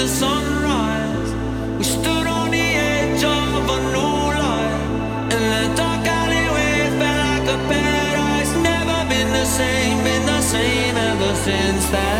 the sunrise. We stood on the edge of a new life, and the dark alleyway felt like a paradise. Never been the same ever since that.